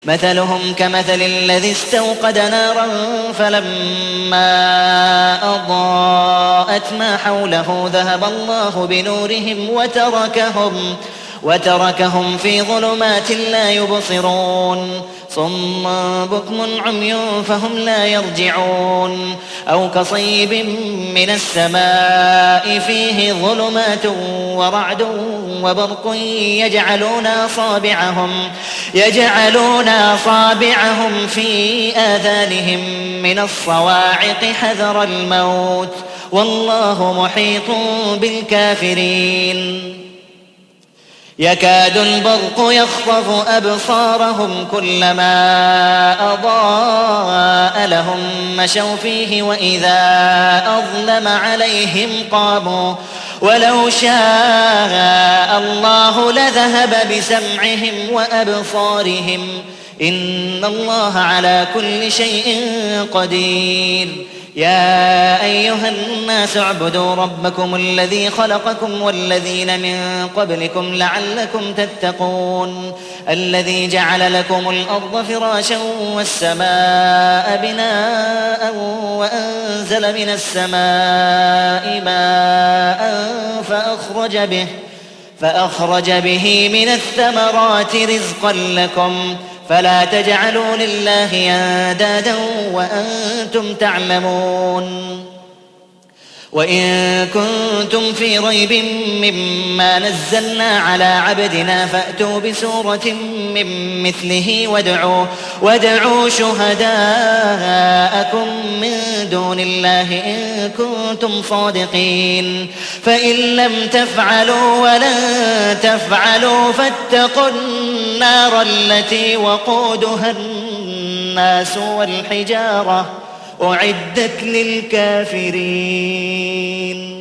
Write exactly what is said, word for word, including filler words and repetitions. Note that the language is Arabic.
مثلهم كمثل الذي استوقد نارا فلما أضاءت ما حوله ذهب الله بنورهم وتركهم وتركهم في ظلمات لا يبصرون صم بكم عمي فهم لا يرجعون أو كصيب من السماء فيه ظلمات ورعد وبرق يجعلون أصابعهم يجعلون أصابعهم في آذانهم من الصواعق حذر الموت والله محيط بالكافرين يكاد البرق يخطف أبصارهم كلما أضاء لهم مشوا فيه وإذا أظلم عليهم قاموا ولو شاء الله لذهب بسمعهم وأبصارهم إن الله على كل شيء قدير يا أيها الناس اعبدوا ربكم الذي خلقكم والذين من قبلكم لعلكم تتقون الذي جعل لكم الأرض فراشا والسماء بناء وأنزل من السماء ماء فأخرج به فأخرج به من الثمرات رزقا لكم فلا تجعلوا لله أندادا وأنتم تعلمون وإن كنتم في ريب مما نزلنا على عبدنا فأتوا بسورة من مثله وادعوا, وادعوا شهداءكم من دون الله إن كنتم صادقين فإن لم تفعلوا ولن تفعلوا فاتقوا النار التي وقودها الناس والحجارة أعدت للكافرين